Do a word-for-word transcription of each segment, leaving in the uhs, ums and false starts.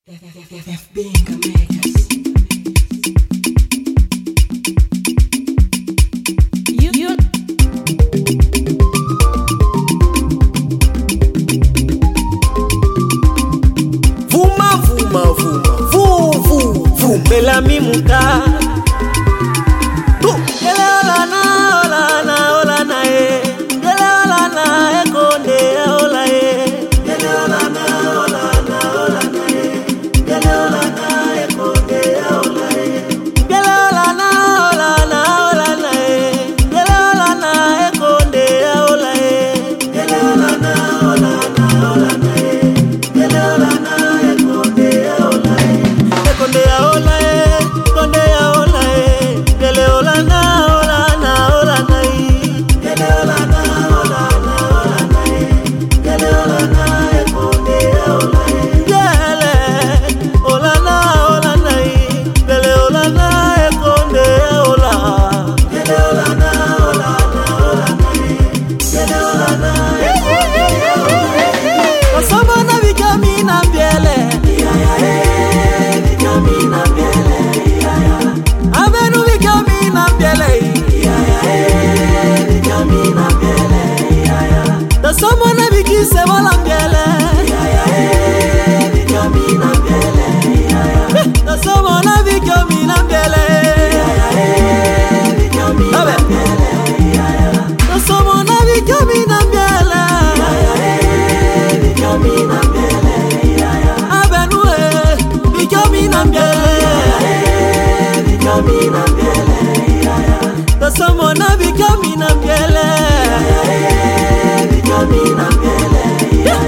Vuma vuma vuma vu vu vu bela mimuka tu ele ola na ola na ola na e ele ola na e konde ola e ele ola na ola na ola na e ele ola na e konde ola e ele ola na ola na ola na e ele ola na e konde ola e ele ola na ola na ola na e ele ola na e konde ola e konde ola e konde ola e ele ola na ola na ola na e ele ola na ola na ola na e ele ola na e konde ola e ele ola na ola na e ele ola na e konde ola ele ola na ola na ola na e ele ola na e konde ola kasama na vikamina mbele ya ya e vikamina mbele ya ya avenu vikamina mbele ya ya e vikamina mbele ya ya kasama na vikise wala mbele ya ya e vikamina mbele ya ya kasama na vikamina mbele ya ya e vikamina mbele ya ya kasama na vikamina mbele ya ya e vikamina mbele ya ya avenu e vikamina mbele ya ya e vikamina mbele ya ya kasama na vikamina mbele ya ya e vikamina mbele ya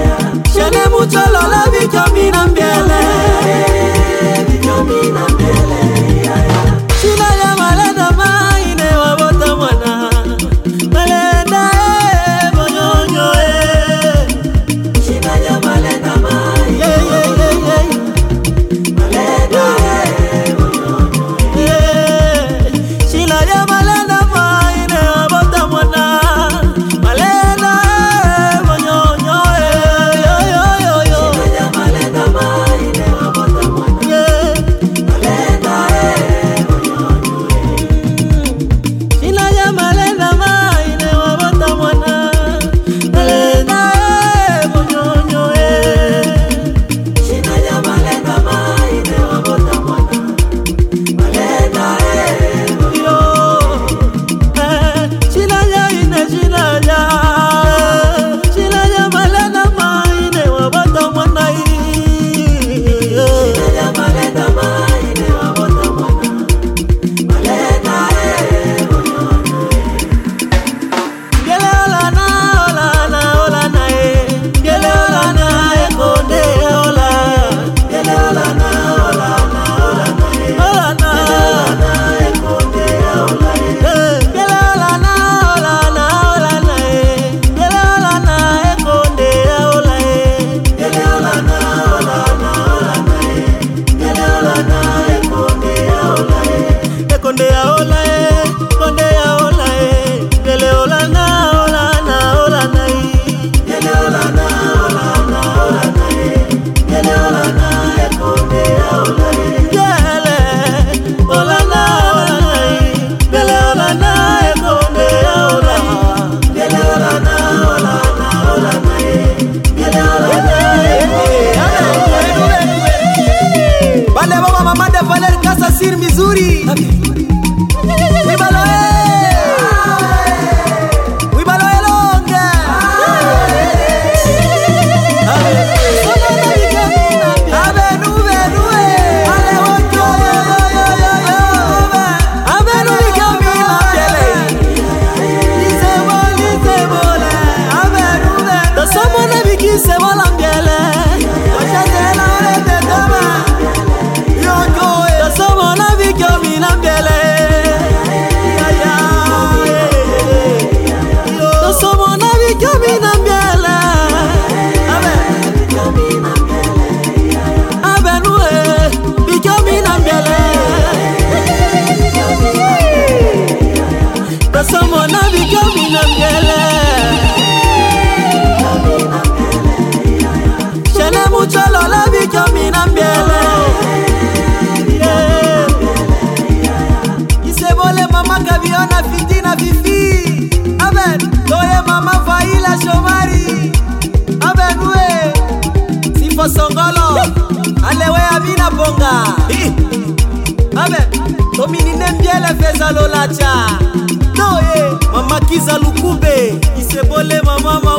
Songolo alewe abina bonga abe tomini nembiele feza lolacha no eh mama Kiza Lukube isebole mama